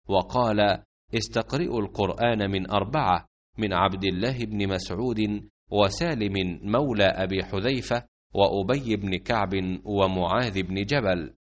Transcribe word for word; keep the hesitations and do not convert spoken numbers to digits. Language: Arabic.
وقال: استقرئوا القرآن من أربعة: من عبد الله بن مسعود، وسالم مولى أبي حذيفة، وأبي بن كعب، ومعاذ بن جبل.